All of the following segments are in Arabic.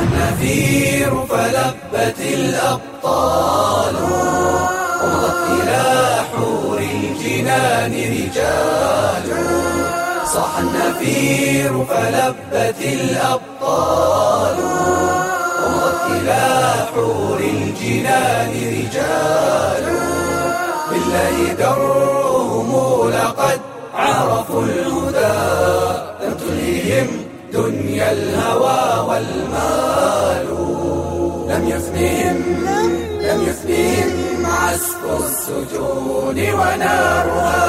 النفير فلبت الأبطال ومضت إلى حور الجنان رجال. صاح النفير فلبت الأبطال ومضت إلى حور الجنان رجال. بالله درهم لقد عرفوا الهدى لم تلههم دنيا الهوى والمال. لم يفنهم عسف السجون ونارها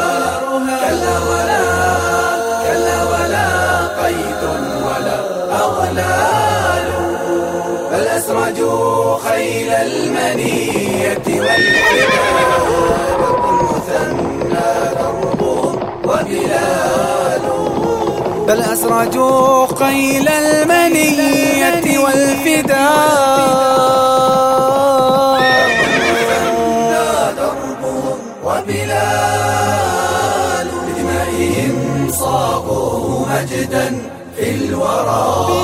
كلا ولا قيد ولا أغلال. بل أسرجوا خيل المنية والعباد المثنى دربهم وبلال. بل أسرجوا خيل المنية والفداء دربهم وبلال. بدمائهم صاغوا مجدا في الورى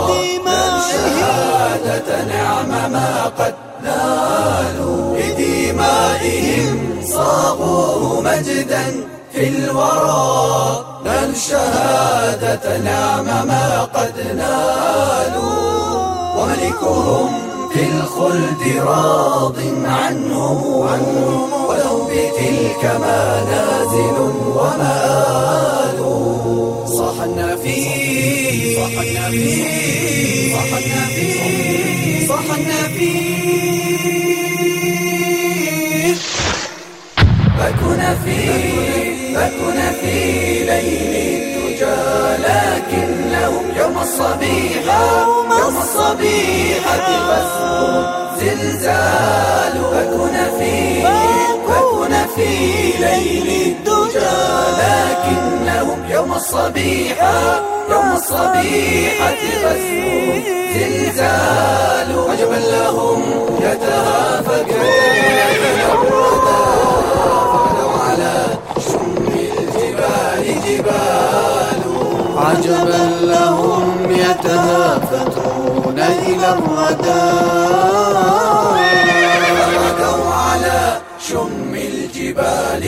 شهادة نعم ما قد نالوا. بدمائهم صاغوا مجدا في الورى نال شهادة نعم ما قد نالوا. وملكهم في الخلد راض عنهم ولهم بتلك منازل ومآل. صاح النفير صاح النفير فكن في ليل الدجى لكنهم يوم الصبيحة غسل زلزال. فكن في ليل الدجى لكنهم يوم الصبيحة غسل زلزال. عجبا لهم يتهافتون عجبا لهم يتهافتون إلى الردى فركوا على شم الجبال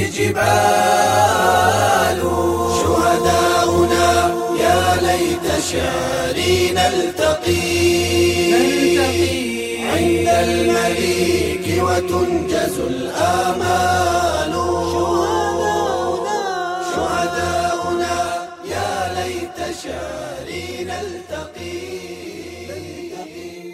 جبال. شهداؤنا يا ليت شعري نلتقي عند المليك وتنجز الآمال. شهداؤنا يا ليت شعري نلتقي